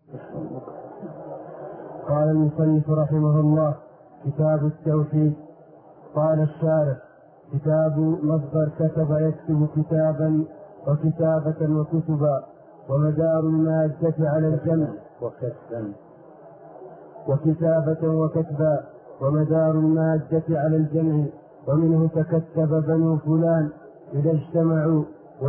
قال المصنف رحمه الله: كتاب التوحيد. قال الشارح: كتاب مصدر كتب يكتب كتابا وكتابة وكتبا، ومدار المادة على الجمع وكتبا وكتابة وكتبا، ومدار المادة على الجمع، ومنه تكتب بنو فلان إذا اجتمعوا،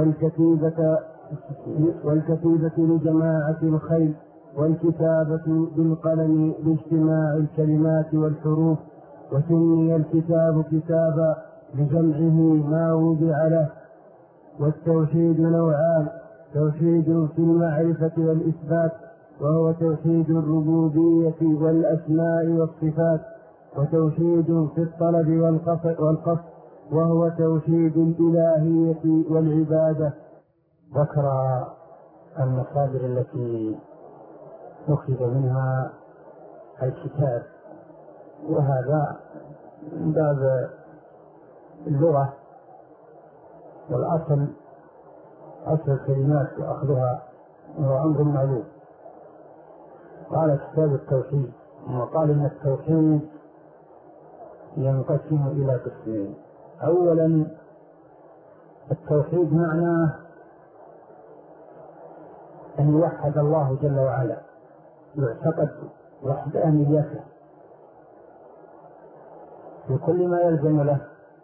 والكتيبة لجماعة الخيل، والكتابة بالقلم لاجتماع الكلمات والحروف. وسمي الكتاب كتابا لجمعه ما وضع له. والتوحيد نوعان: توحيد في المعرفة والإثبات، وهو توحيد الربوبية والأسماء والصفات، وتوحيد في الطلب والقصد، وهو توحيد الإلهية والعبادة. ذكر المصادر التي أخذ منها الكتاب، وهذا من باب اللغة، والأصل أصل الكلمات وأخذها هو أمر معلوم. قال كتاب التوحيد، وقال إن التوحيد ينقسم إلى قسمين. أولا التوحيد معناه أن يوحد الله جل وعلا، يعتقد وحدانيته في كل ما يلزم له.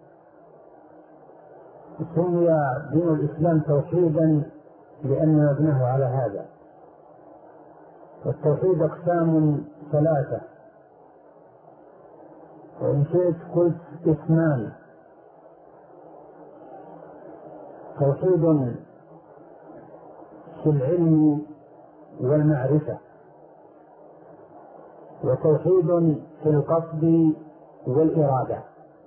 سمي دين الإسلام توحيدا لأن مبناه على هذا. والتوحيد أقسام ثلاثة، وإن شئت قلت اسمان: توحيد في العلم والمعرفة، وتوحيد في القصد والإرادة.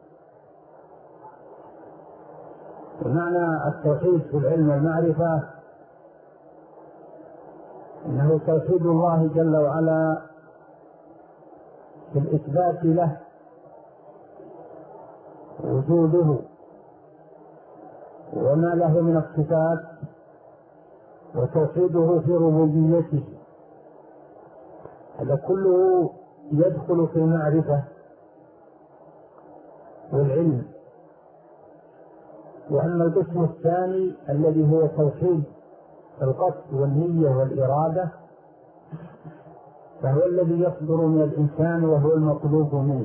ومعنى التوحيد في العلم والمعرفة إنه توحيد الله جل وعلا في الإثبات له وجوده وما له من الصفات، وتوحيده في ربوبيته. هذا كله يدخل في المعرفة والعلم. وأما القسم الثاني الذي هو توحيد القصد والنية والإرادة، فهو الذي يصدر من الإنسان، وهو المطلوب منه،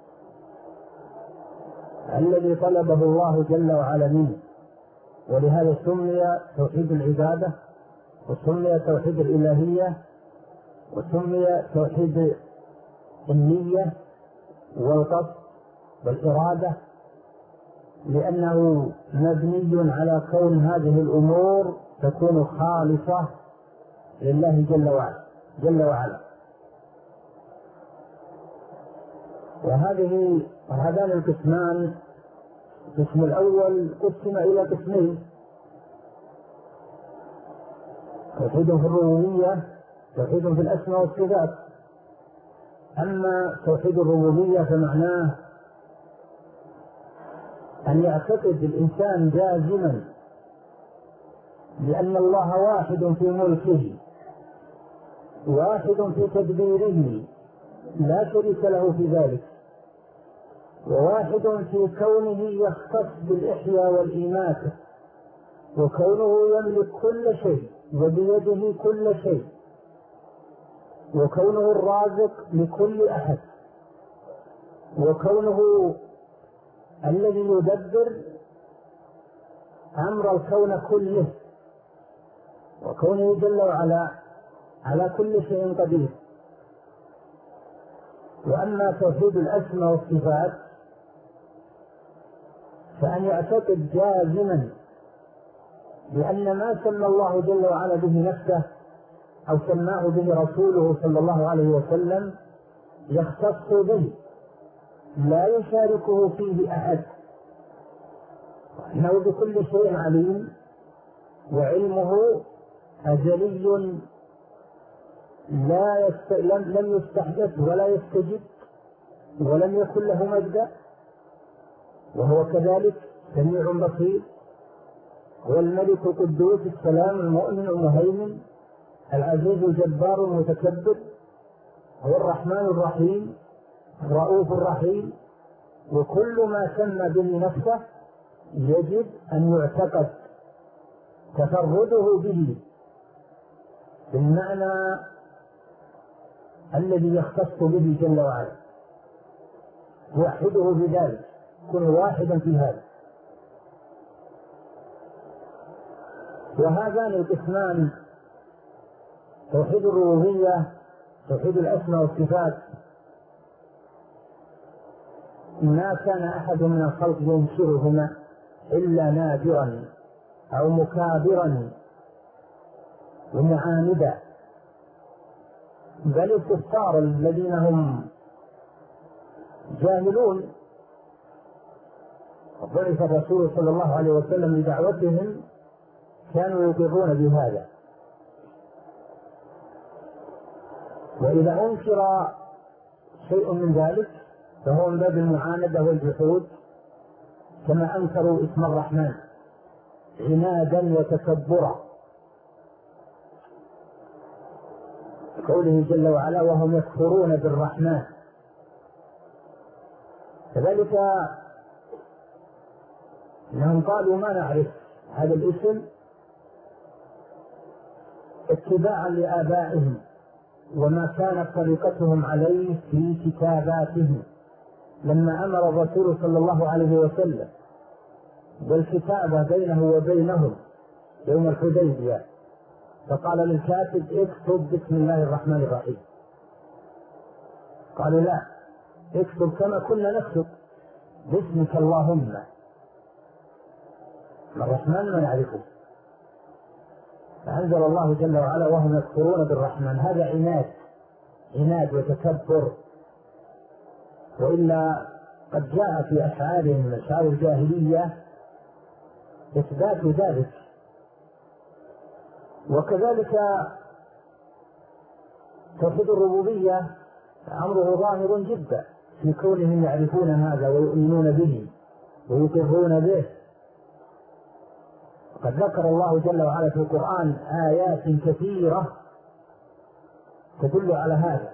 الذي طلبه الله جل وعلا منه. ولهذا سمي توحيد العبادة، وسمي توحيد الإلهية، وسمي توحيد النية والقصد والإرادة، لأنه مبني على كون هذه الأمور تكون خالصة لله جل وعلا. وهذان القسمان، القسم الأول قسم إلى قسمين: توحيد في الربوبية، توحيد في الأسماء والصفات. أما توحيد الربوبية فمعناه أن يعتقد الإنسان جازما بأن الله واحد في ملكه، واحد في تدبيره، لا شريك له في ذلك، وواحد في كونه يختص بالإحياء والإماتة، وكونه يملك كل شيء وبيده كل شيء، وكونه الرازق لكل أحد، وكونه الذي يدبر أمر الكون كله، وكونه جل وعلا على كل شيء قدير. وأما توحيد الأسماء والصفات فأن يعتقد جازما بأن ما سمى الله جل وعلا به نفسه أو سماه به رسوله صلى الله عليه وسلم يختص به، لا يشاركه فيه أحد، وأنه بكل شيء عليم، وعلمه أزلي لم يستحدث ولا يستجد، ولم يكن له مبدأ، وهو كذلك سميع بصير. هو الملك القدوس السلام المؤمن المهيمن العزيز الجبار المتكبر، هو الرحمن الرحيم الرؤوف الرحيم. وكل ما سمى به نفسه يجب أن يعتقد تفرده به بالمعنى الذي يختص به جل وعلا، يوحده بذلك، كن واحدا في هذا. وهذان القسمان توحيد الربوبية توحيد الأسماء والصفات ما كان أحد من الخلق ينكرهما إلا نادرا أو مكابرا ومعاندا، بل الكفار الذين هم جاهلون بعث الرسول صلى الله عليه وسلم لدعوتهم كانوا يقرون بهذا. وإذا أنكر شيء من ذلك فهو من باب المعاندة والجحود، كما أنكروا اسم الرحمن عنادا وتكبرا، قوله جل وعلا وهم يكفرون بالرحمن. كذلك إنهم قالوا ما نعرف هذا الاسم اتباعا لآبائهم وما كانت طريقتهم عليه في كتاباتهم، لما أمر الرسول صلى الله عليه وسلم بالكتابة بينه وبينهم يوم الحديبية، فقال للكاتب اكتب بسم الله الرحمن الرحيم، قالوا لا اكتب كما كنا نكتب باسمك اللهم، الرحمن ما نعرفه. فأنزل الله جل وعلا وهم يكفرون بالرحمن، هذا عناد وتكبر. وإلا قد جاء في أشعارهم أشعار الجاهلية إثبات ذلك. وكذلك توحيد الربوبية أمره ظاهر جدا في كونهم يعرفون هذا ويؤمنون به ويقرون به. قد ذكر الله جل وعلا في القرآن آيات كثيرة تدل على هذا،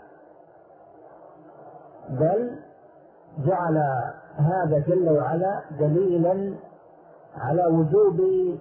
بل جعل هذا جل وعلا دليلا على وجوب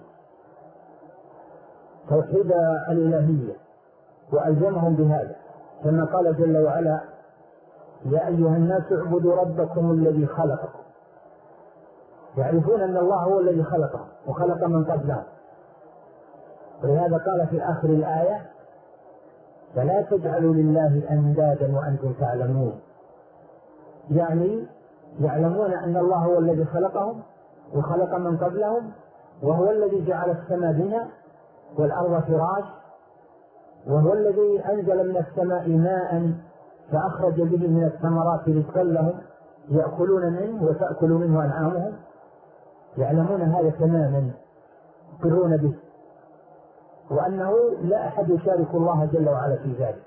توحيد الإلهية وألزمهم بهذا، كما قال جل وعلا يا أيها الناس اعبدوا ربكم الذي خلقكم. يعرفون أن الله هو الذي خلقهم وخلق من قبلهم، ولهذا قال في آخر الآية فلا تجعلوا لله أندادا وأنتم تعلمون، يعني يعلمون أن الله هو الذي خلقهم وخلق من قبلهم، وهو الذي جعل السماء بنا والأرض فراش، وهو الذي أنزل من السماء ماء فأخرج به من الثمرات رزقا لهم يأكلون منه وتأكل منه أنعامهم. يعلمون هذا تماما، يقرون به، وأنه لا أحد يشارك الله جل وعلا في ذلك.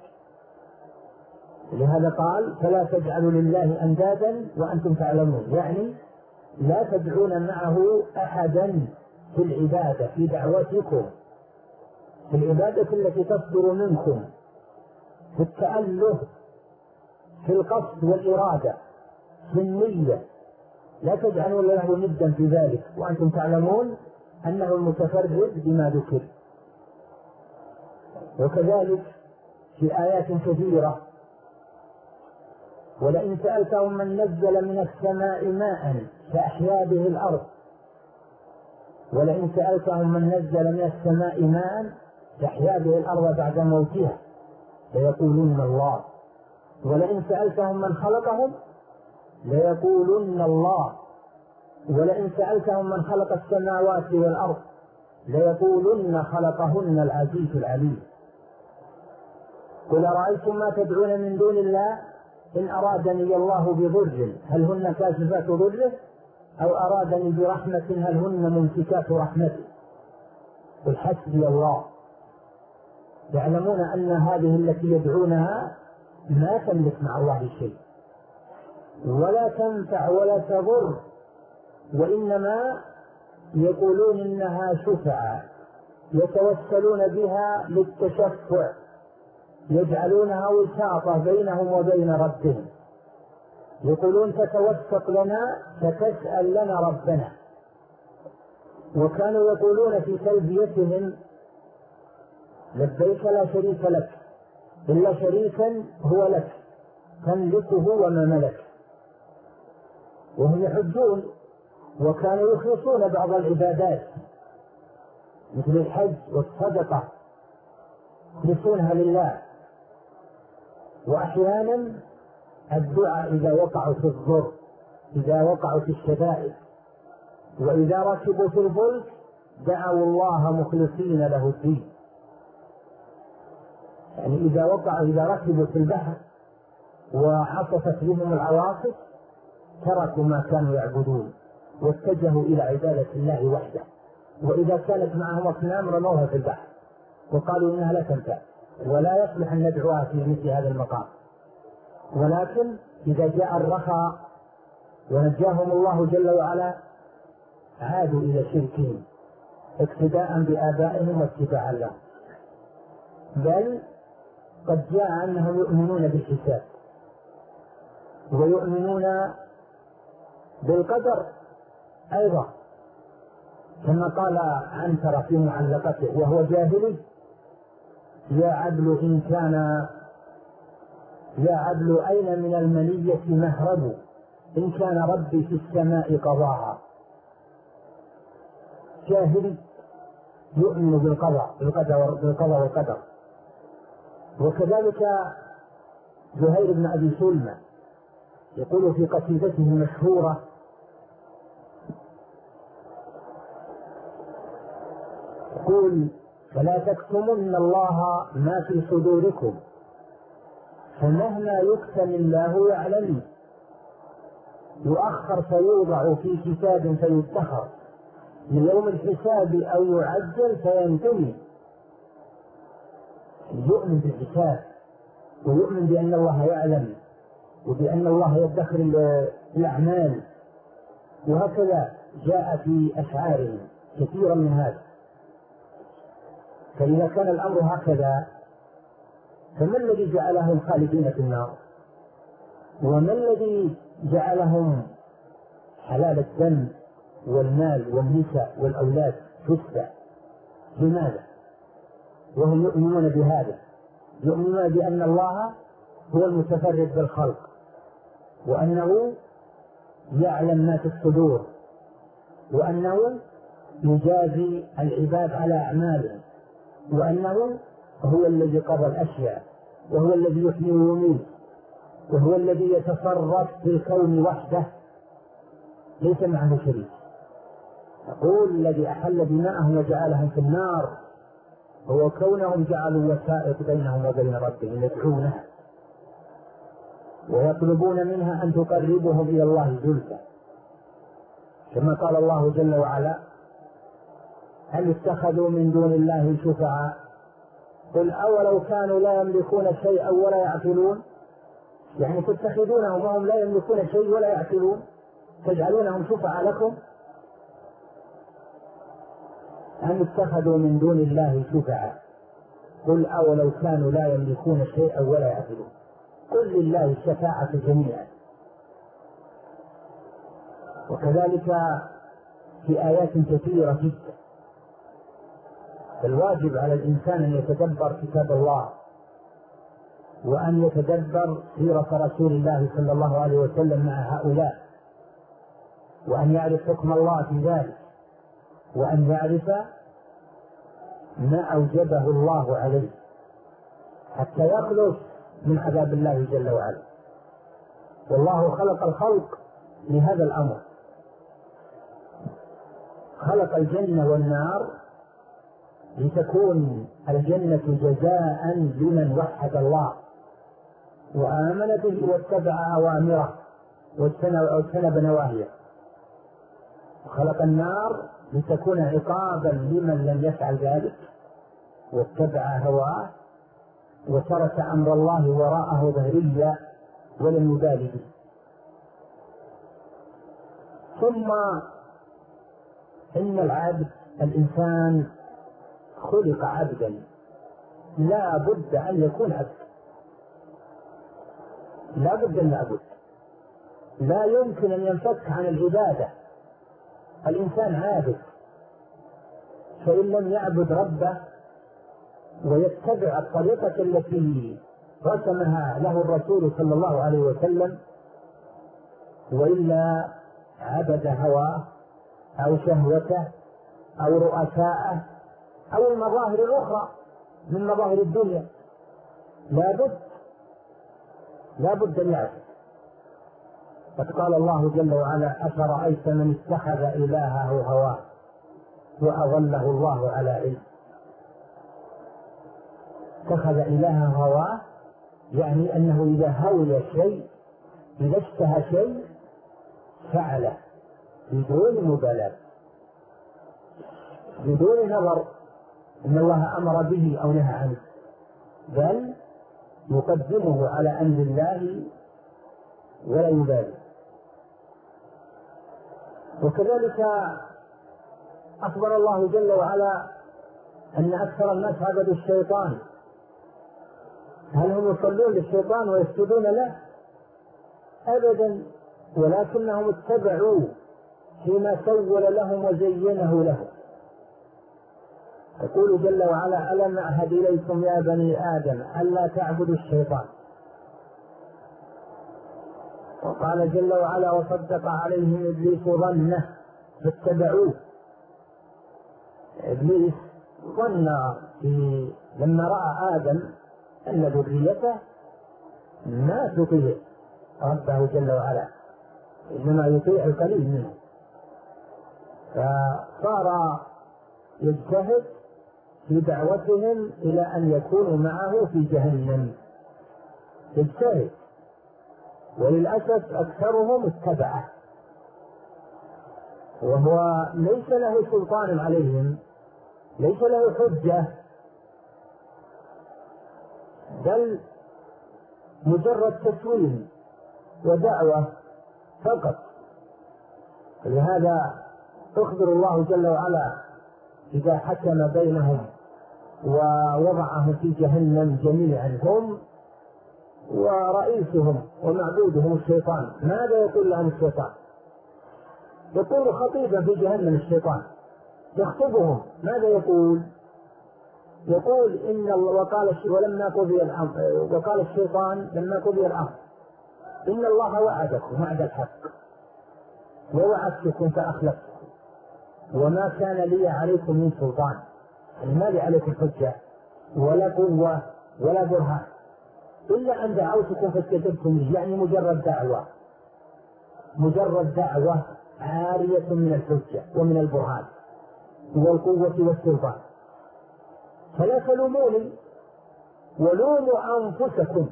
لهذا قال فلا تجعلوا لله أندادا وأنتم تعلمون، يعني لا تدعون معه أحدا في العبادة، في دعوتكم، في العبادة التي تصدر منكم، في التأله، في القصد والإرادة، في النية، لا تجعلوا له ندا في ذلك وأنتم تعلمون أنه المتفرد بما ذكر. وكذلك في آيات كثيرة ولئن سألتهم من نزل من السماء ماء فأحيا به الأرض، ولئن سألتهم من نزل من السماء ماء فأحيا به الأرض بعد موتها ليقولون الله، ولئن سألتهم من خلقهم ليقولن الله، ولئن سألتهم من خلق السماوات والأرض ليقولن خلقهن العزيز العليم. قل أرأيتم ما تدعون من دون الله إن أرادني الله بضر هل هن كاشفات ضره أو أرادني برحمة هل هن ممسكات رحمته، قل حسبي الله. يعلمون أن هذه التي يدعونها ما تملك مع الله شيء ولا تنفع ولا تضر، وإنما يقولون إنها شفعاء يتوسلون بها للتشفع، يجعلونها وساطة بينهم وبين ربهم، يقولون تتوسط لنا فتسأل لنا ربنا. وكانوا يقولون في تلبيتهم لبيك لا شريك لك إلا شريكا هو لك تملكه وما ملك. وهم يحجون، وكانوا يخلصون بعض العبادات مثل الحج والصدقة يخلصونها لله. وأحيانا الدعاء إذا وقعوا في الضر، إذا وقعوا في الشدائد، وإذا ركبوا في الفلك دعوا الله مخلصين له الدين. يعني إذا ركبوا في البحر وعصفت بهم العواصف تركوا ما كانوا يعبدون واتجهوا إلى عبادة الله وحده. وإذا كانت معهم أصنام رموها في البحر وقالوا إنها لا تنفع ولا يصلح أن ندعوها في مثل هذا المقام. ولكن إذا جاء الرخاء ونجاهم الله جل وعلا عادوا إلى شركهم اقتداء بآبائهم واتباعا لهم. بل قد جاء أنهم يؤمنون بالحساب ويؤمنون بالقدر أيضا، كما قال عنترة في معلقته وهو جاهلي: يا عدل أين من المنية مهرب إن كان ربي في السماء قضاها. جاهلي يؤمن بالقضاء والقدر. وكذلك زهير بن أبي سلمى يقول في قصيدته المشهورة: يقول: فلا تكتمن الله ما في صدوركم فمهما يكتم الله يعلم، يؤخر فيوضع في كتاب فيدخر، من يوم الحساب أو يعجل فينتهي. يؤمن بالحساب ويؤمن بأن الله يعلم وبأن الله يدخر الأعمال. وهكذا جاء في أشعارهم كثيرا من هذا. فإذا كان الأمر هكذا فما الذي جعلهم خالدين في النار؟ وما الذي جعلهم حلال الدم والمال والنساء والأولاد تتبع؟ لماذا؟ وهم يؤمنون بهذا، يؤمنون بأن الله هو المتفرد بالخلق، وأنه يعلم ما في الصدور، وأنه يجازي العباد على أعمالهم، وأنه هو الذي قضى الأشياء، وهو الذي يحيي ويميت، وهو الذي يتصرف في الكون وحده ليس معه شريك. يقول: الذي أحل دماءهم وجعلهم في النار هو كونهم جعلوا وسائط بينهم وبين ربهم يدعونها ويطلبون منها أن تقربهم إلى الله زلفى، كما قال الله جل وعلا: هل اتخذوا من دون الله شفعاء قل أولو كانوا لا يملكون شيئا ولا يعقلون. يعني تتخذونهم وهم لا يملكون شيء ولا يعقلون، تجعلونهم شفعاء لكم. أم اتخذوا من دون الله شفعاء قل أولو كانوا لا يملكون شيئا ولا يعقلون قل لله الشفاعة جميعا. وكذلك في آيات كثيرة جدا. فالواجب على الإنسان أن يتدبر كتاب الله، وأن يتدبر سيرة رسول الله صلى الله عليه وسلم مع هؤلاء، وأن يعرف حكم الله في ذلك، وأن يعرف ما أوجبه الله عليه حتى يخلص من عذاب الله جل وعلا. والله خلق الخلق لهذا الأمر، خلق الجنة والنار لتكون الجنة جزاء لمن وحد الله وآمن به واتبع أوامره واجتنب نواهيه، وخلق النار لتكون عقابا لمن لم يفعل ذلك واتبع هواه وترك أمر الله وراءه ظهريا ولم يبالي به. ثم إن العبد الإنسان خلق عبدا، لا بد أن يكون عبد، لا بد أن يعبد، لا يمكن أن ينفك عن العبادة. الإنسان عابد، فإن لم يعبد ربه ويتبع الطريقة التي رسمها له الرسول صلى الله عليه وسلم، وإلا عبد هواه أو شهوته أو رؤساءه أو المظاهر الأخرى من مظاهر الدنيا، لا بد أن يعبد. قد قال الله جل وعلا: أفرأيت من اتخذ إلهه هواه وأضله الله على علم. اتخذ إلهه هواه يعني أنه إذا هوي شيء، إذا اشتهى شيء فعله بدون مبالاة، بدون نظر إن الله أمر به أو نهى عنه، بل يقدمه على أمر الله ولا يبالي. وكذلك أخبر الله جل وعلا أن أكثر الناس عبدوا الشيطان. هل هم يصلون للشيطان ويسجدون له؟ أبدا، ولكنهم اتبعوا فيما سول لهم وزينه لهم. يقول جل وعلا: ألم أعهد إليكم يا بني آدم ألا تعبدوا الشيطان. وقال جل وعلا: وصدق عليهم إبليس ظنه فاتبعوه. إبليس ظن لما رأى آدم أن ذريته ما تطيع ربه جل وعلا، إنما يطيع القليل منه، فصار يجتهد في دعوتهم إلى أن يكونوا معه في جهنم، يجتهد، وللأسف أكثرهم اتبعه وهو ليس له سلطان عليهم، ليس له حجة، بل مجرد تسويل ودعوة فقط. لهذا أخبر الله جل وعلا إذا حكم بينهم ووضعهم في جهنم جميعا هم ورئيسهم ومعبودهم الشيطان، ماذا يقول لهم الشيطان؟ يقول خطيبا في جهنم الشيطان يخطبهم، ماذا يقول؟ يقول إن وقال الشيطان لما قضي الأمر إن الله وعدكم وعد الحق ووعدتكم فأخلفتكم وما كان لي عليكم من سلطان، يعني ما لي عليكم حجة ولا قوة ولا برهان إلا أن دعوتكم فاستجبتم لي، يعني مجرد دعوة عارية من الحجة ومن البرهان والقوة والسلطان. فلا تلوموني ولوموا أنفسكم،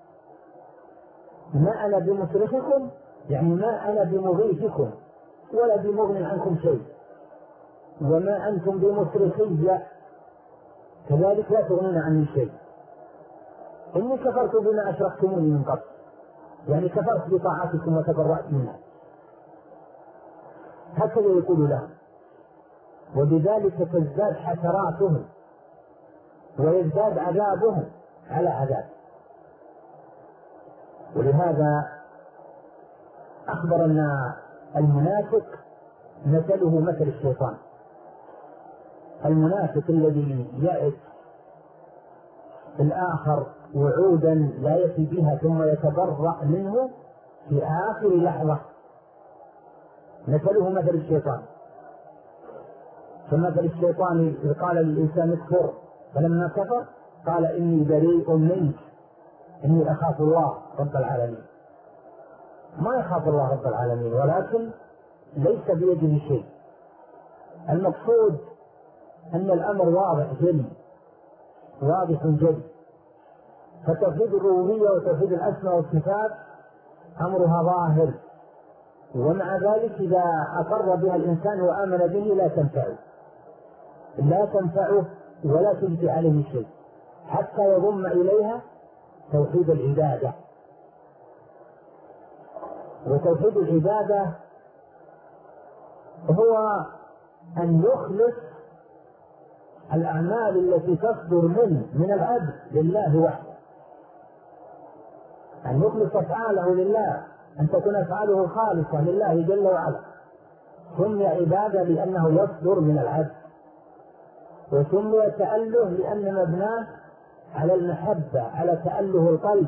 ما أنا بمصرخكم، يعني ما أنا بمغيثكم ولا بمغن عنكم شيء، وما أنتم بمصرخي كذلك لا تغنون عني شيء. إني كفرت بما أشركتموني من قبل، يعني كفرت بطاعتكم وتبرأت منها، هكذا يقول لهم. وبذلك تزداد حسراتهم ويزداد عذابهم على عذاب. ولهذا أخبر أن المنافق مثله مثل الشيطان. المنافق الذي يعد الآخر وعودا لا يفي بها ثم يتبرأ منه في آخر لحظة، مثله مثل الشيطان. فمثل الشيطان إذ قال للإنسان اكفر فلما كفر قال إني بريء منك إني أخاف الله رب العالمين. ما يخاف الله رب العالمين، ولكن ليس بيده شيء. المقصود أن الأمر واضح جلي، واضح جلي. فتوحيد الربوبية وتوحيد الأسماء والصفات أمرها ظاهر، ومع ذلك إذا أقر بها الإنسان وآمن به لا تنفعه ولا تجدي عليه شيء حتى يضم إليها توحيد العبادة. وتوحيد العبادة هو أن يخلص الأعمال التي تصدر من العبد لله وحده، أن يخلص أفعاله لله، أن تكون أفعاله خالصة لله جل وعلا، سمي عبادة لأنه يصدر من العبد، وسمي تأله لأن مبناه على المحبة، على تأله القلب.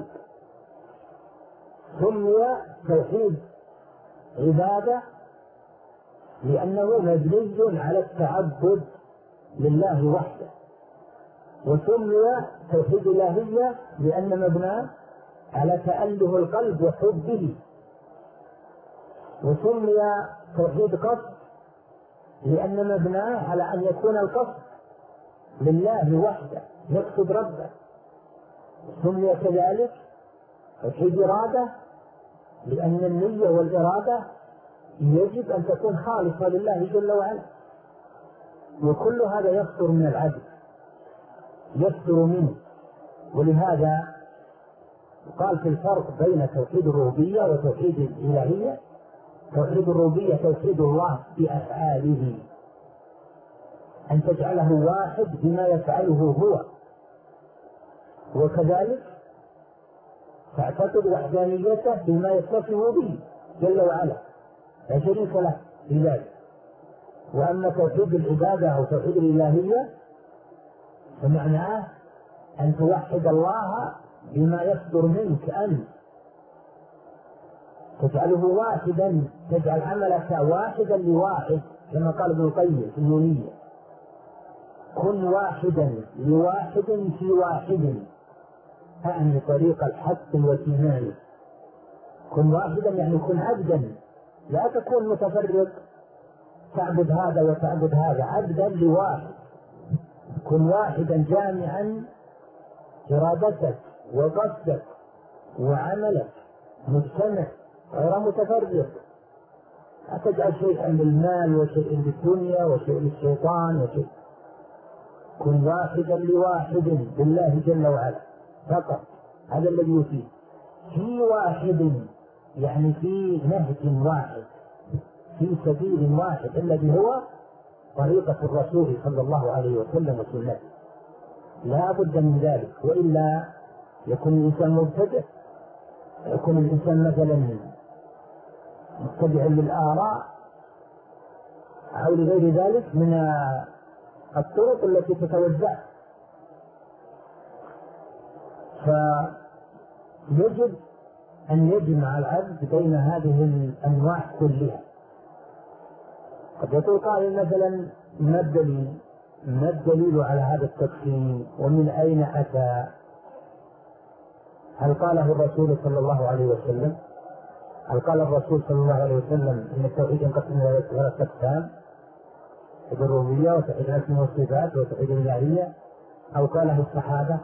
سمي توحيد عبادة لأنه مبني على التعبد لله وحده، وسمي توحيد الإلهية لأن مبناه على تأله القلب وحبه، وسمي توحيد قصد لأن مبناه على أن يكون القصد لله وحده، يقصد ربه. سمي كذلك توحيد إرادة لأن النية والإرادة يجب أن تكون خالصة لله جل وعلا، وكل هذا يصدر من العبد، يصدر منه. ولهذا قال في الفرق بين توحيد الربوبية وتوحيد الإلهية. توحيد الربوبية توحيد الله بأفعاله، أن تجعله واحد بما يفعله هو، وكذلك تعتقد وحدانيته بما يتصف به جل وعلا، لا شريك له في ذلك. وأما توحيد العبادة أو توحيد الإلهية فمعناه أن توحد الله بما يصدر منك، أن تجعله واحدا، تجعل عملك واحدا لواحد، كما قال ابن القيم في النونية: كن واحدا لواحد في واحد، أعني طريق الحق والإيمان. كن واحدا يعني كن عبدا، لا تكون متفرق تعبد هذا وتعبد هذا، عبدا لواحد. كن واحدا جامعا إرادتك وقصدك وعملك مجتمع غير متفرق، لا تجعل شيئا للمال وشيء للدنيا وشيء للشيطان وشيء. كن واحدا لواحد بالله جل وعلا فقط، هذا الذي يفيد. في واحد يعني في نهج واحد، في سبيل واحد، الذي هو طريقة الرسول صلى الله عليه وسلم وسنته. لا بد من ذلك، وإلا يكون الإنسان مبتدع، يكون الإنسان مثلا متبعا للآراء أو لغير ذلك من الطرق التي تتوزع. فيجب أن يجمع العبد بين هذه الأنواع كلها. قد يقول قائل مثلا: ما الدليل على هذا التقسيم ومن أين أتى؟ هل قاله الرسول صلى الله عليه وسلم؟ هل قال الرسول صلى الله عليه وسلم إن التوحيد ينقسم إلى ثلاثة أقسام: توحيد الربوبية وتوحيد الأسماء والصفات وتوحيد الإلهية؟ أو قاله الصحابة؟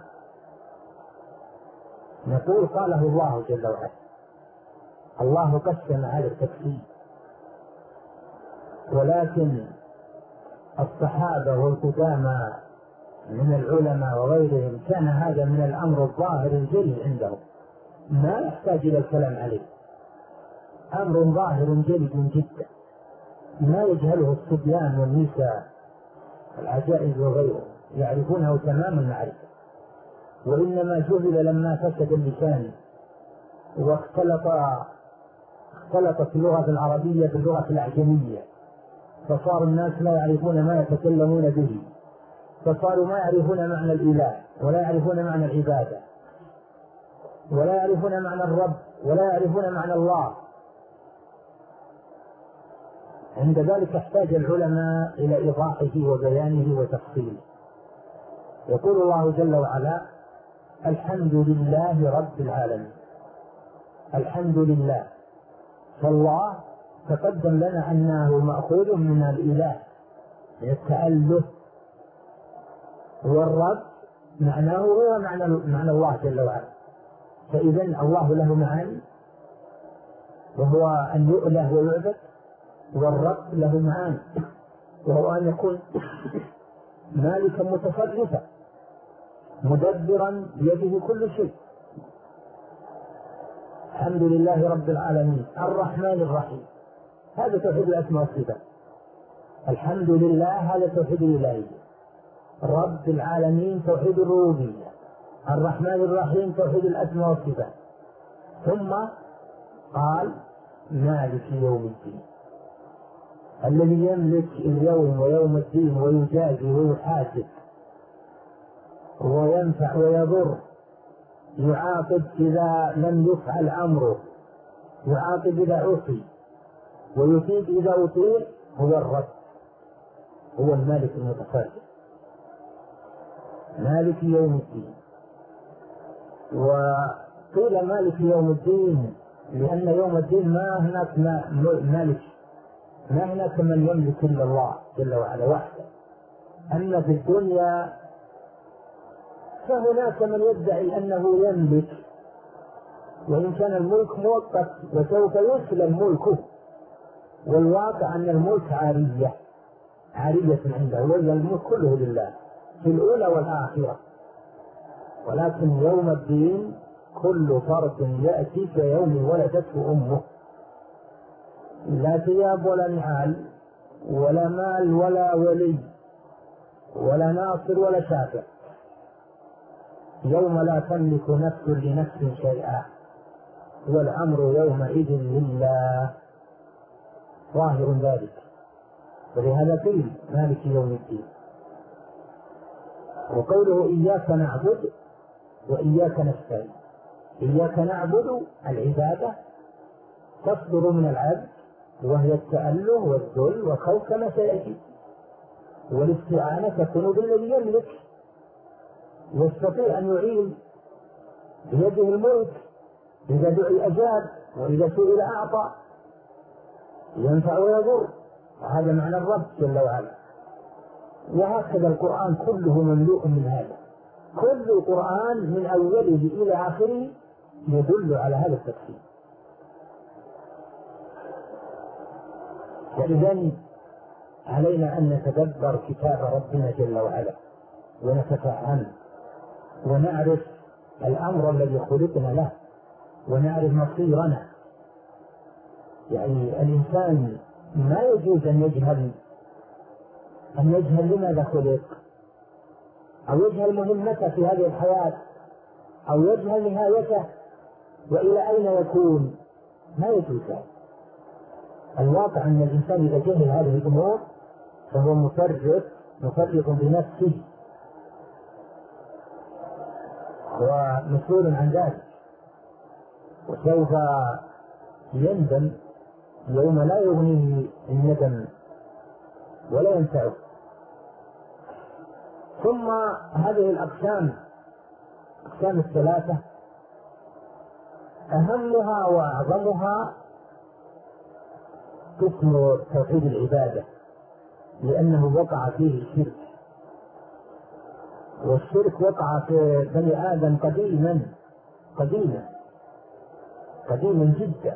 نقول قاله الله جل وعلا. الله قسم هذا التقسيم، ولكن الصحابة والقدامى من العلماء وغيرهم كان هذا من الأمر الظاهر الجلي عندهم، ما يحتاج إلى الكلام عليه، أمر ظاهر جلي جدا ما يجهله الصبيان والنساء العجائز وغيره، يعرفونه تماما معرفة. وإنما جهل لما فسد اللسان واختلطت اللغة العربية باللغة الأعجمية، فصار الناس لا يعرفون ما يتكلمون به، فصاروا ما يعرفون معنى الإله، ولا يعرفون معنى العبادة، ولا يعرفون معنى الرب، ولا يعرفون معنى الله. عند ذلك احتاج العلماء إلى إيضاحه وبيانه وتفصيله. يقول الله جل وعلا: الحمد لله رب العالمين. الحمد لله، فالله تقدم لنا أنه مأخوذ من الإله، من التأله، والرب معناه هو معنى الله جل وعلا. فإذا الله له معاني، وهو أن يؤله ويعبد، والرب له معاني، وهو أن يكون مالكا متصرفا مدبرا بيده كل شيء. الحمد لله رب العالمين الرحمن الرحيم، هذا توحيد الأسماء والصفات. الحمد لله هذا توحيد الإلهية. رب العالمين توحيد الربوبية، الرحمن الرحيم توحيد الأسماء والصفات، ثم قال مالك يوم الدين، الذي يملك اليوم ويوم الدين ويجازي ويحاسب وينفع ويضر، يعاقب إذا لم يفعل أمره، يعاقب إذا عصي، ويثيب إذا أطيع، هو الرب، هو المالك المتصرف، مالك يوم الدين. وقيل مالك يوم الدين لأن يوم الدين ما هناك مالك، ما هناك من يملك إلا الله جل وعلا وحده. أما في الدنيا فهناك من يدعي أنه يملك، وإن كان الملك مؤقت وسوف يسلم ملكه، والواقع أن الملك عارية عنده، وإلا الملك كله لله في الأولى والآخرة. ولكن يوم الدين كل فرد يأتي كيوم ولدته أمه، لا ثياب ولا نعال ولا مال ولا ولي ولا ناصر ولا شافع، يوم لا تملك نفس لنفس شيئا، والأمر يومئذ لله، ظاهر ذلك. ولهذا قيل مالك يوم الدين. وقوله إياك نعبد وإياك نستعين، إياك نعبد العبادة تصدر من العبد، وهي التأله والذل والخوف كما سيأتي، والاستعانة تكون بالذي يملك، يستطيع أن يعين، بيده الملك، إذا دعي أجاب وإذا سئل أعطى، ينفع ويضر، وهذا معنى الرب جل وعلا. وهكذا القرآن كله مملوء من هذا، كل القرآن من أوله إلى آخره يدل على هذا التفسير. فإذن علينا أن نتدبر كتاب ربنا جل وعلا ونتفهمه ونعرف الأمر الذي خلقنا له ونعرف مصيرنا. يعني الإنسان ما يجوز أن يجهل لماذا خلق، أو يجهل مهمته في هذه الحياة، أو يجهل نهايته وإلى أين يكون، ما يجوز. الواقع أن الإنسان إذا جهل هذه الأمور فهو مفرط بنفسه ومسؤول عن ذلك، وسوف يندم يوم لا يغنيه الندم ولا ينفعه. ثم هذه الأقسام الثلاثة أهمها وأعظمها قسم توحيد العبادة، لأنه وقع فيه الشرك، والشرك وقع في بني آدم قديما جدا،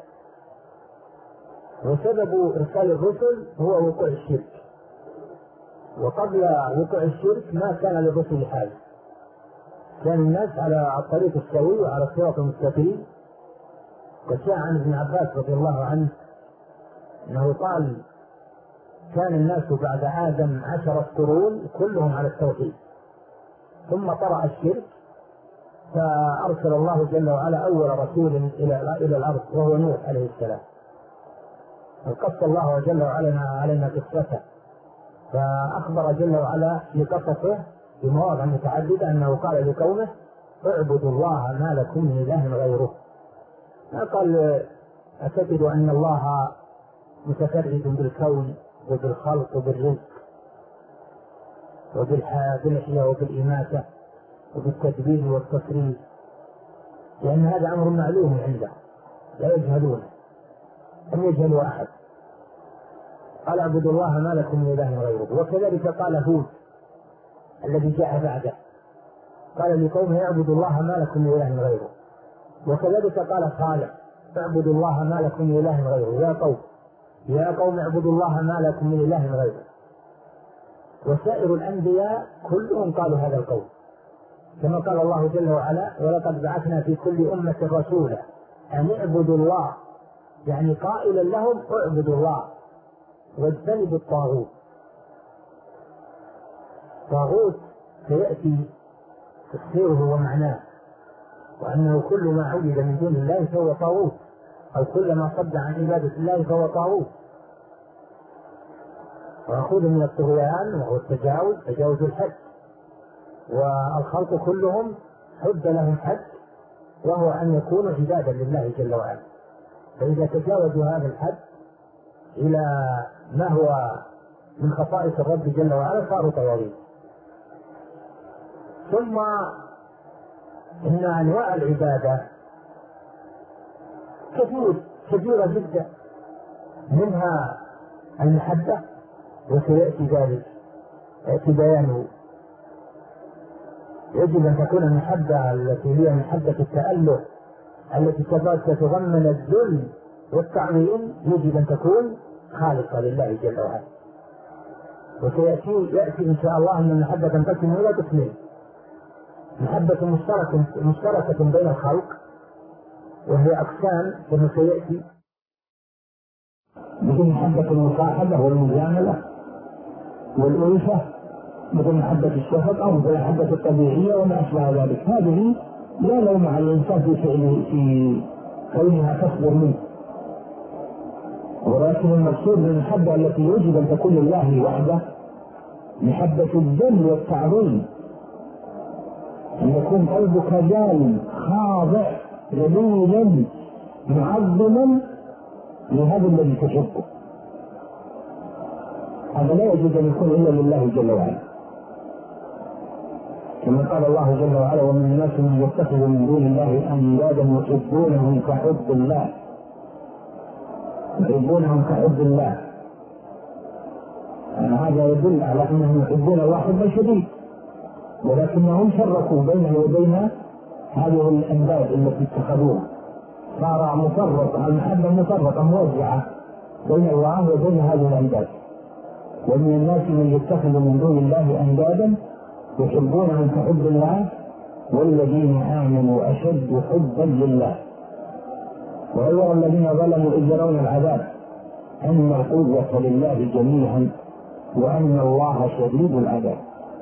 وسبب إرسال الرسل هو وقوع الشرك. وقبل وقوع الشرك ما كان للرسل حاجة، كان الناس على الطريق السوي وعلى الصراط المستقيم. وجاء عن ابن عباس رضي الله عنه أنه قال كان الناس بعد آدم 10 قرون كلهم على التوحيد، ثم طرأ الشرك فأرسل الله جل وعلا أول رسول إلى الأرض وهو نوح عليه السلام. قص الله جل وعلا علينا قصته، فأخبر جل وعلا في قصته بمواضع متعددة أنه قال لقومه اعبدوا الله ما لكم من إله غيره. ما قال أعتقد أن الله متفرد بالكون وبالخلق وبالرزق وبالإحياء وبالإماتة وبالتدبير والتصريف، لأن هذا أمر معلوم عنده لا يجهلونه، لم يجهلوا أحد. قال اعبدوا الله ما لكم من إله غيره. وكذلك قال هود الذي جاء بعده، قال لقومه اعبدوا الله ما لكم من إله غيره. وكذلك قال صالح اعبدوا الله ما لكم من إله غيره، يا قوم اعبدوا الله ما لكم من إله غيره. وسائر الأنبياء كلهم قالوا هذا القول، كما قال الله جل وعلا ولقد بعثنا في كل أمة رسولا أن اعبدوا الله، يعني قائلا لهم اعبدوا الله واجتنبوا الطاغوت. طاغوت سيأتي تفسيره ومعناه، وأنه كل ما عبد من دون الله فهو طاغوت، أو كل ما صد عن عبادة الله فهو طاغوت، ويأخذ من الطغيان وهو التجاوز، تجاوز الحد، والخلق كلهم حد لهم حد، وهو أن يكونوا عبادا لله جل وعلا. فإذا تجاوزوا هذا الحد إلى ما هو من خصائص الرب جل وعلا صاروا طواغيت. ثم إن أنواع العبادة كثيرة جدا، منها المحبة، وسيأتي ذلك يأتي بيانه. يجب أن تكون المحبة التي هي محبة التأله التي تتضمن الذل والتعظيم، يجب أن تكون خالصة لله جل وعلا. وسيأتي إن شاء الله أن المحبة تنقسم إلى قسمين: محبة مشتركة بين الخلق، وهي أقسام كما سيأتي، مثل محبة المصاحبة والمجاملة والألفة، مثل محبة الشفقة ومثل محبة الطبيعية وما أشبه ذلك. هذه لا لوم على الإنسان في فعله في كونها تصدر منه، ولكن المقصود بالمحبة التي يجب أن تكون لله وحده محبة الذل والتعظيم، أن يكون قلبك جال خاضع ذليلا معظما لهذا الذي تحبه. هذا لا يجوز أن يكون إلا لله جل وعلا، كما قال الله جل وعلا: ومن الناس من يتخذ من دون الله أندادا يحبونهم كحب الله، يحبونهم كحب الله. هذا يدل على أنهم يحبون الله حبا شديد، ولكنهم فرقوا بينه وبين هذه الأنداد التي اتخذوها، صار مفرقة، المحبة مفرقة موزعة بين الله وبين هذه الأنداد. ومن الناس من يتخذ من دون الله أندادا يحبونهم كحب الله والذين آمنوا أشد حبا لله. وغير الذين ظلموا إذ يرون العذاب أن القوة لله جميعا وأن الله شديد العذاب.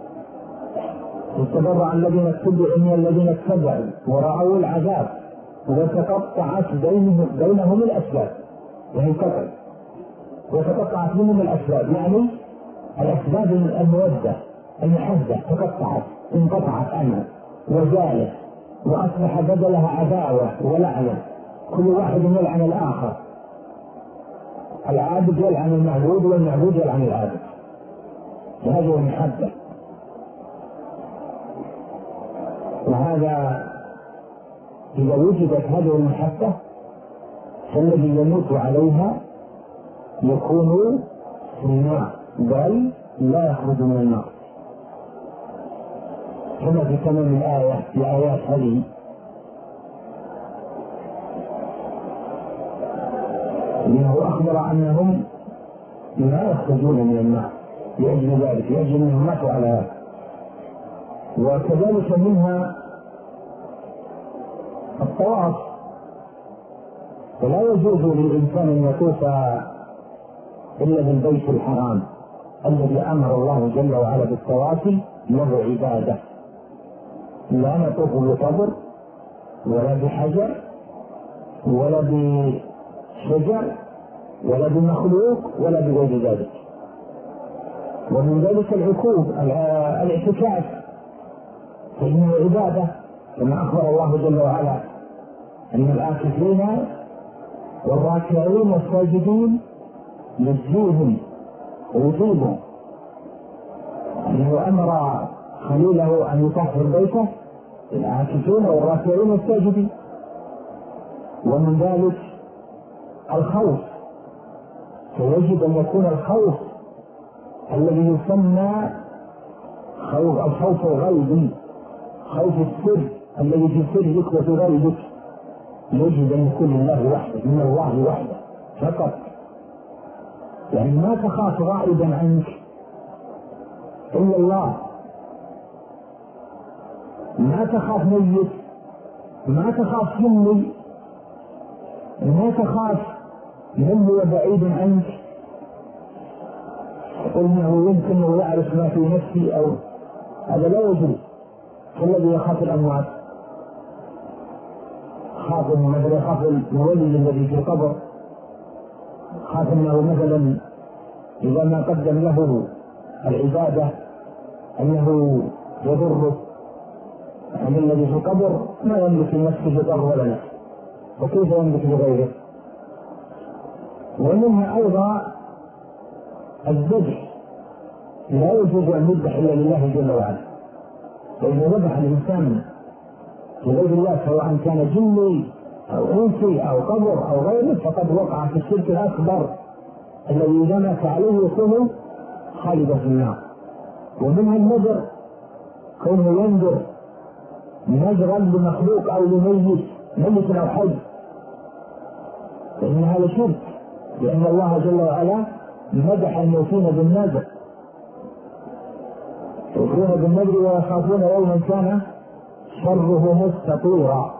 استبرأ الذين اتبعوا من الذين اتبعوا ورأوا العذاب وتقطعت بينهم الأسباب، يعني كفر وتقطعت منهم الأسباب، يعني الأسباب المودة المحبة تقطعت، انقطعت عنها وزالت، وأصبح بدلها عداوة ولعنة، كل واحد يلعن الآخر، العابد يلعن المعبود والمعبود يلعن العابد. وهذه المحبة. وهذا إذا وجدت هذه المحبة فالذي يموت عليها يكون في النار، بل لا يخرج من النار، كما في تمام الآية في آيات هذه. لأنه أخبر أنهم لا يخرجون من النار لأجل ذلك، لأجل أنهم ماتوا على هذا. وكذلك منها الطواف، ولا يجوز للإنسان أن يطوف إلا بالبيت الحرام الذي أمر الله جل وعلا بالطواف له عبادة. لا نطوف بقبر ولا بحجر ولا بشجر ولا بمخلوق ولا بغير ذلك. ومن ذلك العكوف الاعتكاف، فإنه عبادة، كما أخبر الله جل وعلا أن العاكفين والراكعين والساجدين يجزيهم ويطيبهم، أنه أمر خليله أن يطهر بيته العاكفين والراكعين والساجدين. ومن ذلك الخوف، فيجب أن يكون الخوف الذي يسمى الخوف الغيبي، خوف السر الذي في سرك وفي غيبك، يجب أن يكون لله وحده، من الله وحده فقط. يعني ما تخاف غائبا عنك إلا الله، ما تخاف ميت، ما تخاف سني، ما تخاف من هو بعيد عنك، قل انه يمكن ان يعرف ما في نفسي هذا لا يجوز. الذي يخاف الأموات، خاف مثلا يخاف الولي الذي في القبر، خاف أنه مثلا إذا ما قدم له العبادة أنه يضره، يعني الذي في القبر ما يملك لنفسه ضر ولا نفس، وكيف يملك لغيره؟ ومنها أيضا الذبح، لا يجوز أن يذبح إلا لله جل وعلا. فإذا ذبح الإنسان لغير الله سواء كان جني أو إنسي أو قبر أو غيره فقد وقع في الشرك الأكبر الذي إذا مات عليه يكون خالدا في النار. ومنها النذر، كونه ينذر نذرا لمخلوق أو لميت، ميت أو حي، فإن هذا شرك، لأن الله جل وعلا مدح الموفين بالنذر، يوفون بالنذر ويخافون يوما كان شره مستطيرا.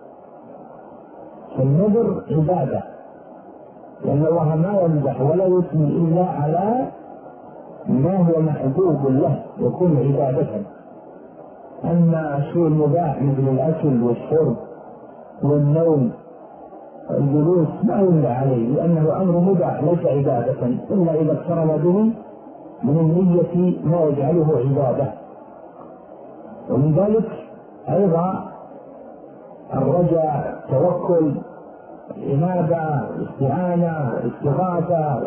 فالنذر عبادة، لأن الله ما يمدح ولا يثني إلا على ما هو محبوب له يكون عبادة. أما الشيء المباح مثل الأكل والشرب والنوم والجلوس ما يمدح عليه، لأنه أمر مباح ليس عبادة إلا إذا اقترن به من النية ما يجعله عبادة. ومن ذلك أيضا الرجاء، التوكل، الإنابة، الاستعانة، الاستغاثة،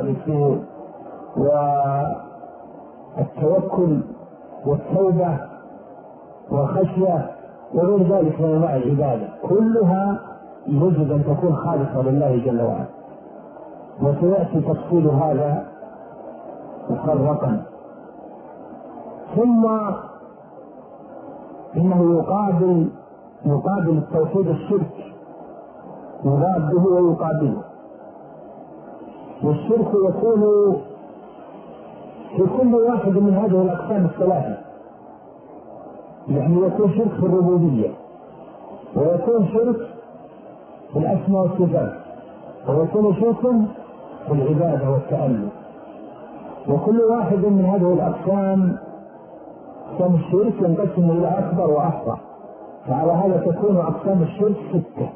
والتوكل والتوبة والخشية وغير ذلك من أنواع العبادة، كلها يجب أن تكون خالصة لله جل وعلا. وسيأتي تفصيل هذا مفرقا. ثم إنه يقابل التوحيد الشرك، يضاده ويقابله. والشرك يكون في كل واحد من هذه الأقسام الثلاثة، يعني يكون شرك في الربوبية، ويكون شرك في الأسماء والصفات، ويكون شرك في العبادة والتألف. وكل واحد من هذه الأقسام كم الشرك ينقسم إلى أكبر وأصغر، فعلى هذا تكون أقسام الشرك ستة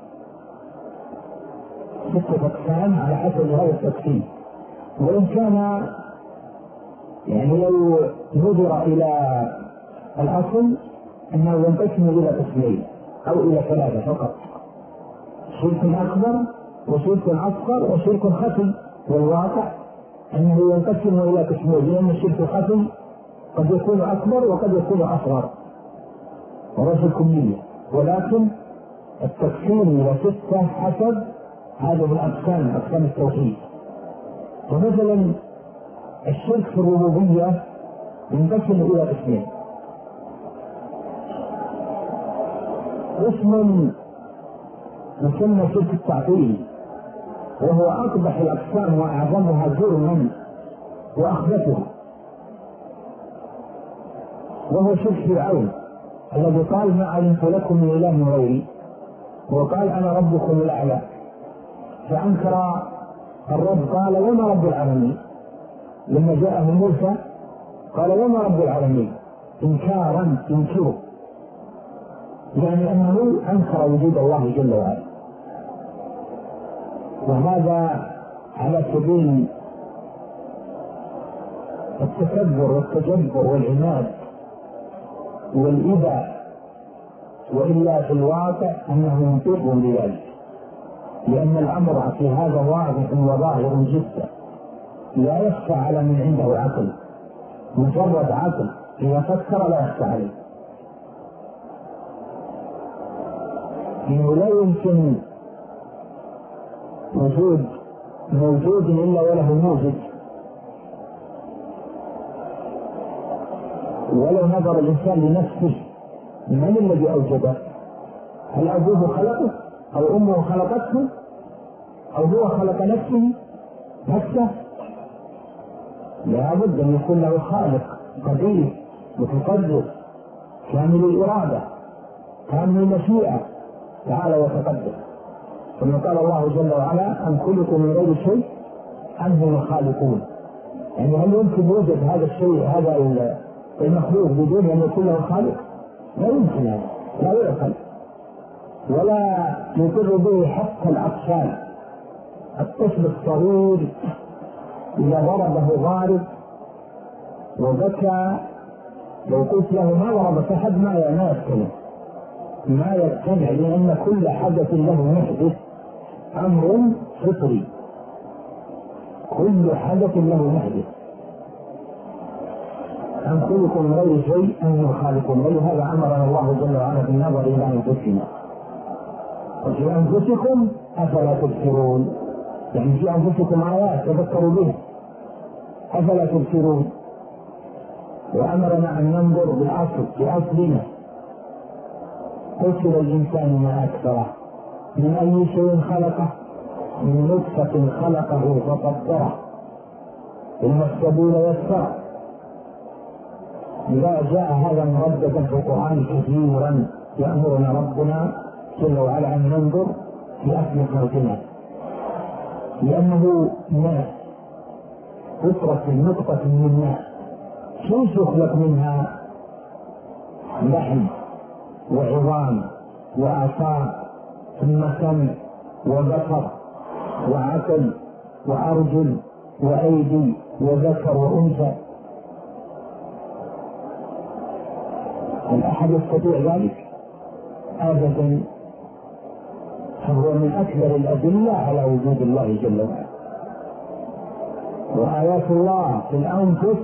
أقسام على حسب هذا التقسيم. وإن كان يعني لو نظر إلى الأصل أنه ينقسم إلى قسمين أو إلى ثلاثة فقط: شرك أكبر وشرك أصغر وشرك خفي. والواقع أنه ينقسم إلى قسمين، لأن الشرك الخفي قد يكون أكبر وقد يكون أصغر، وليس الكلية، ولكن التقسيم إلى ستة حسب هذه الأقسام، أقسام التوحيد. ومثلا الشرك في الربوبية ينقسم إلى قسمين: قسم يسمى شرك التعطيل، وهو أقبح الأقسام وأعظمها جرما وأخبثها، وهو شرك فرعون الذي قال: ما علمت لكم من إله غيري، وقال: أنا ربكم الأعلى. فأنكر الرب، قال: وما رب العالمين؟ لما جاءه موسى قال: وما رب العالمين؟ إنكارا ينكره، يعني أنه أنكر وجود الله جل وعلا. وهذا على سبيل التكبر والتجبر والعناد والإباء، وإلا في الواقع أنه ينطق بذلك، لأن الأمر في هذا واضح وظاهر جدا، لا يخفى على من عنده عقل، مجرد عقل إذا فكر لا يخفى عليه. إنه لا يمكن وجود موجود إلا وله موجد. ولو نظر الإنسان لنفسه من الذي أوجده؟ هل أبوه خلقه أو أمه خلقته أو هو خلق نفسه؟ لا بد أن يكون له خالق قدير متقدر كامل الإرادة كامل المشيئة تعالى وتقدم. ثم قال الله جل وعلا: أم خلقوا من غير شيء أم هم الخالقون. يعني هل يمكن يوجد هذا الشيء، هذا المخلوق بدون أن يكون له خالق لا يمكن هذا، لا يعقل، ولا يقر به حتى الأطفال. الطفل الصغير إذا ضربه ضارب وبكى لو قلت له ما ضربك أحد ما يتكلم، ما يقتنع، لأن كل حدث له محدث أمر فطري، كل حدث له محدث. أن خلقوا من غير شيء أن خالق من غير، هذا أمرنا الله جل وعلا بالنظر إلى أنفسنا. وفي أنفسكم أفلا تبصرون، يعني في أنفسكم آيات تذكروا بها أفلا تبصرون. وأمرنا أن ننظر بالأصل بأصلنا. قتل الإنسان ما أكثره، من أي شيء خلقه؟ من نطفة خلقه فقدره ثم السبيل يسره. إذا جاء هذا مرددا في القرآن كثيرا، يأمرنا ربنا جل وعلا أن ننظر في أصل خلقنا، لأنه ماء، فطرة نطفة من ماء، كيف يخلق منها لحم وعظام وآثار ثم سمع وبصر وعقل وأرجل وأيدي وذكر وأنثى؟ هل أحد يستطيع ذلك؟ أبدا. فهو من أكبر الأدلة على وجود الله جل وعلا. وآيات الله في الأنفس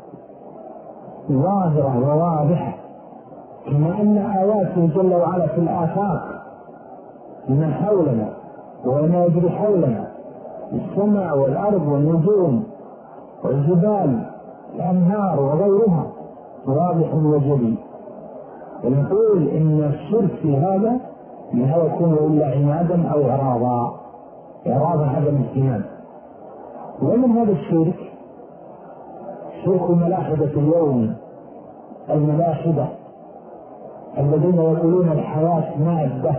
ظاهرة وواضحة، كما أن آياته جل وعلا في الآفاق من حولنا وما يجري حولنا، السماء والأرض والنجوم والجبال الأنهار وغيرها واضح وجلي. ونقول إن الشرك في هذا لا يكون إلا عنادا أو إعراضا عدم الاهتمام. ومن هذا الشرك شرك الملاحدة اليوم، الملاحدة الذين يقولون الحياة مادة،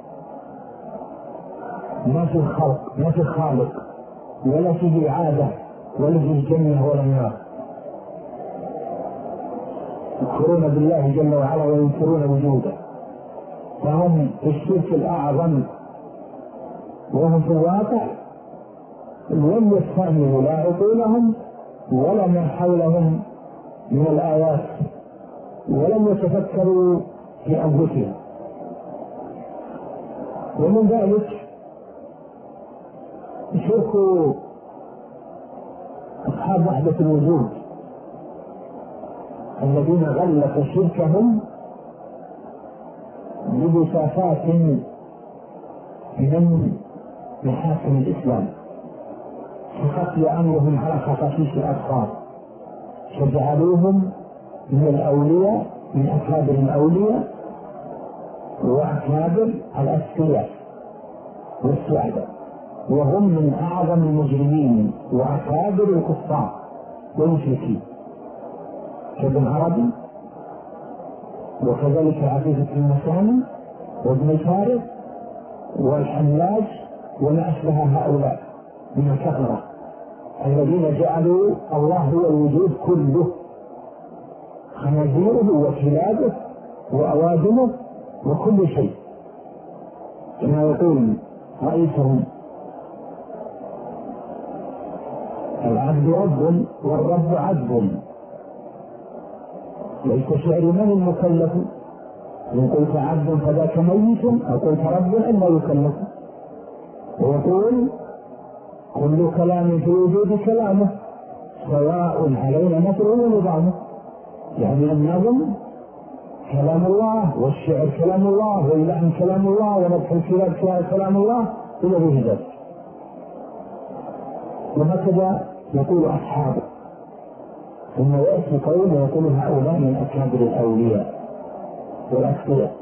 ما في خلق، ما في خالق، ولا في إعادة، ولا في الجنة ولا النار. يكفرون بالله جل وعلا وينكرون وجوده، فهم في الشرك الأعظم، وهم في الواقع لم يستعملوا لا عقولهم ولا ما حولهم من الآيات، ولم يتفكروا في أنفسهم. ومن ذلك شرك أصحاب وحدة الوجود الذين غلقوا شركهم ببساطات من محاسن الإسلام، فقتل أمرهم على خفافيش الأبصار، فجعلوهم من الأولياء، من أكابر الأولياء وأكابر الأسقياء والسعداء، وهم من أعظم المجرمين وأكابر الكفار والمشركين، كابن عربي وكذلك عفيفة المساني وابن فارس والحلاج وما أشبه هؤلاء من الكفرة الذين جعلوا الله هو الوجود كله، خنازيره وكلابه وأوادمه وكل شيء، كما يقول رئيسهم: العبد رب والرب عبد، ليس شعر من المكلف، إن قلت عبد فذاك ميت، أو قلت رب إلا يكلف. ويقول: كل كلام في وجود كلامه، سواء علينا نثره ونظامه. يعني النظم كلام الله، والشعر كلام الله، واللحن كلام الله، ومدح الكلاب كلام الله، إلى غير ذلك. وهكذا يقول أصحابه. ثم يأتي قوم ويقول هؤلاء من أكابر الأولياء والأسقياء.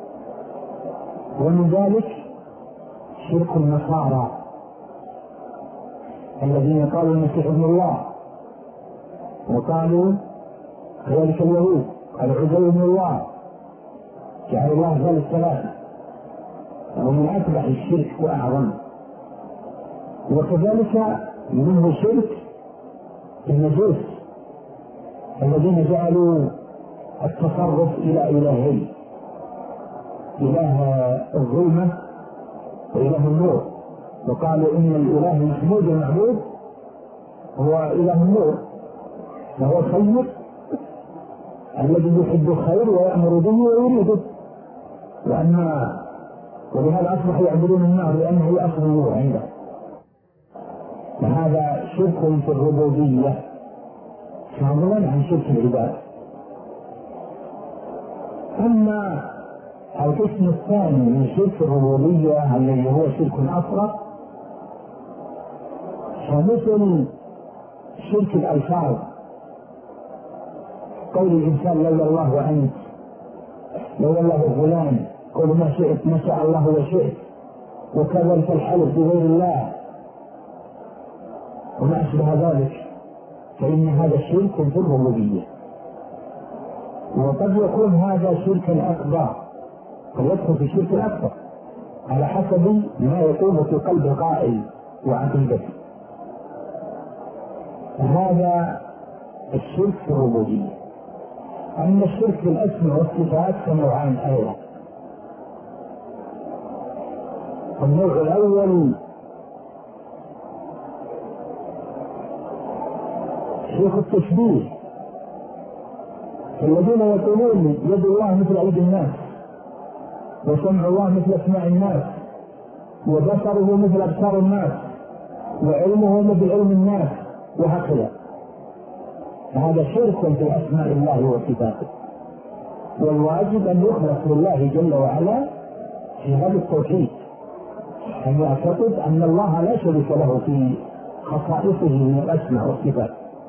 ومن ذلك شرك النصارى الذين قالوا المسيح ابن الله، وقالوا كذلك اليهود العزير ابن الله، جعل الله ثالث ثلاثة، ومن أكبر الشرك وأعظم. وكذلك منه شرك المجوس الذين جعلوا التصرف إلى إلهين، إله الظلمة وإله النور، وقالوا إن الإله المحمود المعبود هو إله النور، وهو الخير الذي يحب الخير ويأمر به ويريده، ولهذا أصبحوا يعبدون النار لأنه أصل النور عنده. وهذا شرك في الربوبية فضلا عن شرك العباد. أما القسم الثاني من شرك الربوبية الذي هو شرك أصغر فمثل شرك الألفاظ، قول الإنسان لولا الله وأنت، لولا الله فلان، قل ما شئت ما شاء الله وشئت، وكذلك الحلف بغير الله وما أشبه ذلك، فإن هذا شرك في الربوبية. وقد يكون هذا شركا أكبر، قد يدخل في شرك أكبر على حسب ما يكون في قلب القائل وعقيدته. هذا الشرك في الربوبية. أما الشرك في الأسماء والصفات فنوعان أيضا. النوع الأول شرك التشبيه، الذين يقولون يد الله مثل أيدي الناس، وسمع الله مثل أسماع الناس، وبصره مثل أبصار الناس، وعلمه مثل علم الناس، وهكذا. هذا شرك في أسماء الله وصفاته، والواجب أن يخلص لله جل وعلا في هذا التوحيد، أن يعتقد أن الله لا شريك له في خصائصه من الأسماء والصفات.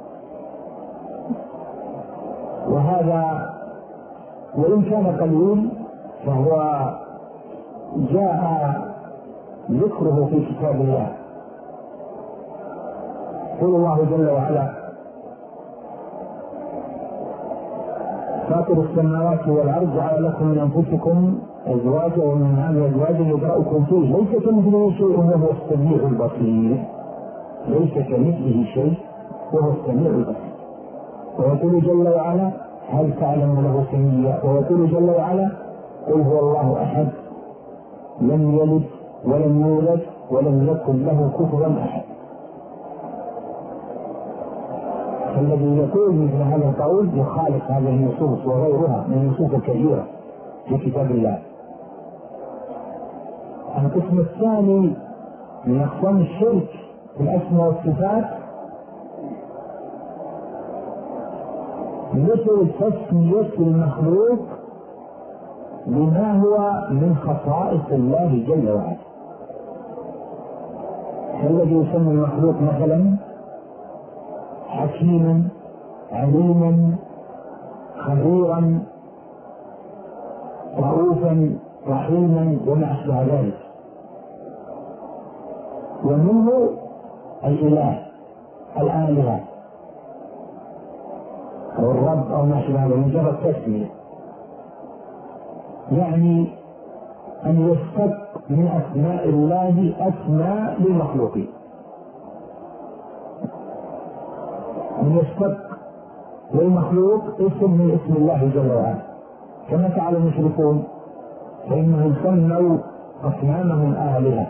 وهذا وإن كان قليل فهو جاء ذكره في كتاب الله. يقول الله جل وعلا: فاطر السماوات والأرض جعل لكم من أنفسكم أزواجا ومن الأنعام أزواجا يدرأكم فيه ليس كمثله شيء وهو السميع البصير. ليس كمثله شيء وهو السميع البصير. ويقول جل وعلا: هل تعلم له سميا؟ ويقول جل وعلا: قل هو الله أحد لم يلد ولم يولد ولم يكن له كفوا أحد. الذي يقول مثل هذا القول يخالف هذه النصوص وغيرها من النصوص الكثيرة في كتاب الله. القسم الثاني من أقسام الشرك في الأسماء والصفات مثل تسمية المخلوق بما هو من خصائص الله جل وعلا. الذي يسمى المخلوق مثلا حكيما عليما خبيرا رؤوفا رحيما وما أشبه ذلك. ومنه الإله الآلهة أو الرب أو ما أشبه ذلك، مجرد تسمية، يعني أن يشتق من أسماء الله أسماء للمخلوقين، أن يشتق للمخلوق اسم من اسم الله جل وعلا، كما فعل المشركون فإنهم سموا أصنامهم آلهة،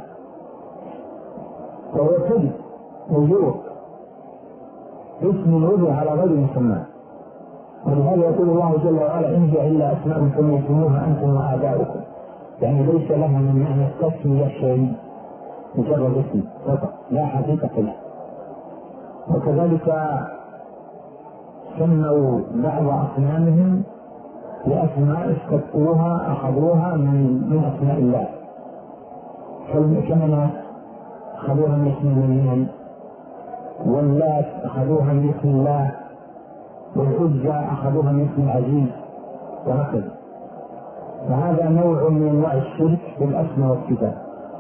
وهو كذب وزور اسم وضع على غير مسمى. ولهذا يقول الله جل وعلا: إن هي إلا أسماء سميتموها أنتم وآباؤكم، يعني ليس لها من معنى التسمية شيء، مجرد اسم فقط لا حقيقة له. وكذلك سموا بعض أصنامهم بأسماء استقوها أخذوها من أسماء الله، كالمنات أخذوها من اسم المنان، واللات أخذوها من اسم الله، والعزى أخذوها من اسم العزيز، وهكذا. فهذا نوع من أنواع الشرك في الأسماء والصفات.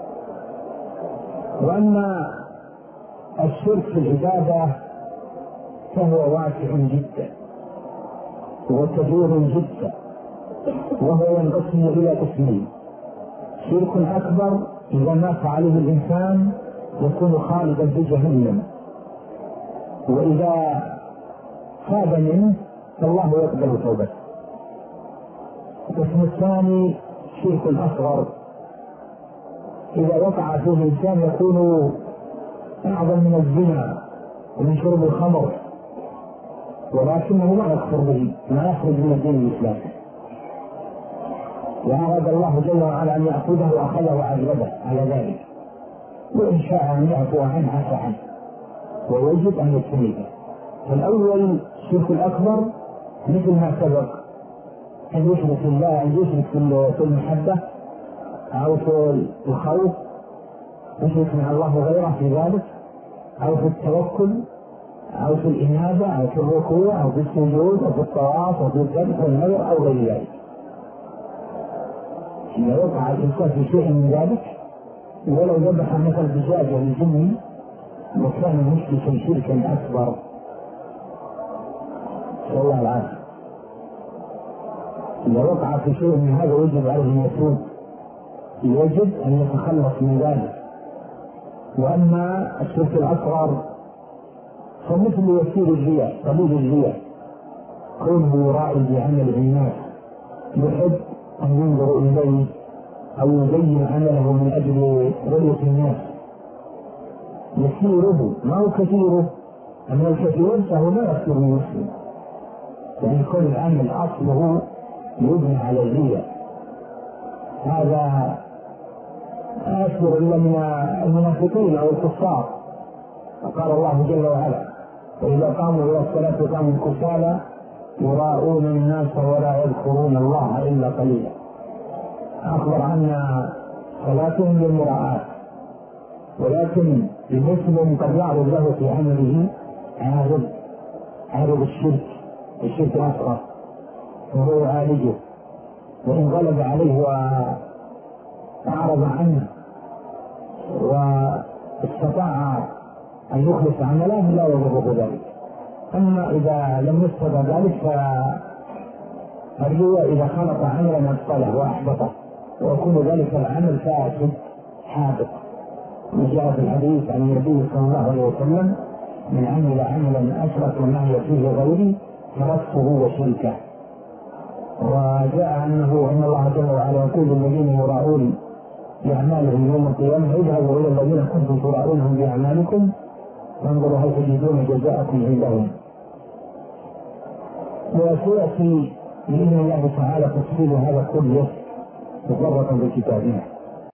وأما الشرك في العبادة فهو واسع جدا وكبير جدا، وهو ينقسم إلى قسمين: شرك أكبر إذا مات عليه الإنسان يكون خالدا في جهنم، وإذا تاب منه فالله يقبل توبته. القسم الثاني شرك الأصغر، إذا وقع فيه الإنسان يكون أعظم من الزنا ومن شرب الخمر، ولكنه لا يكفر به، لا يخرج من الدين الإسلامي، وأراد الله جل وعلا أن يأخذه أخذه وعذبه على ذلك، وإن شاء أن يعفو عنه عفى عنه، ويجب أن يجتنبه. فالأول الشرك الأكبر مثل ما سبق، أن يشرك الله، أن يشرك في المحبة أو في الخوف، يشرك مع الله غيره في ذلك، أو في التوكل، أو في الإنابة، أو في الركوع، أو في السجود، أو في الطواف، أو في الذبح والنذر، أو غير ذلك. إذا وقع الإنسان في شيء من ذلك ولو ذبح مثل دجاجة للجن وكان مشركا شركا أكبر، نسأل الله العافية. إذا وقع في شيء من هذا يجب عليه أن يتوب، يجب أن يتخلص من ذلك. وأما الشرك الأصغر فمثل يسير الرياء، قليل الرياء، كونه يرائي بعمل الناس، يحب أن ينظر إليه أو يبين عمله من أجل رؤية الناس، يسيره ما هو كثيره. أما الكثير فهو لا يكثر المسلم، يعني كل العمل أصله يبنى على الرياء. هذا أكثر إلا من المنافقين أو الكفار. وقال الله جل وعلا: وإذا قاموا إلى الصلاة قاموا كسالى يراءون الناس ولا يذكرون الله إلا قليلا. أخبر أن صلاتهم للمراءات، ولكن المسلم قد يعرض له في عمله عارض الشرك الأصغر، وهو يعالجه، وإن غلب عليه وأعرض عنه واستطاع أن يخلص عمله لا يضره ذلك. أما إذا لم يستطع ذلك فالرياء إذا خلط عملا أبطله وأحبطه ويكون ذلك العمل فاسد حابط. وجاء في الحديث عن النبي صلى الله عليه وسلم: من عمل عملا أشرك معي فيه غيري تركته وشركه. وجاء أن الله جل وعلا يقول للذين يراءون بأعمالهم يوم القيامة: اذهبوا إلى الذين كنتم تراءونهم بأعمالكم وانظروا هل تجدون جزاءكم عندهم. وسيأتي بإذن الله تعالى تفصيل هذا كله مفرطا في كتابنا.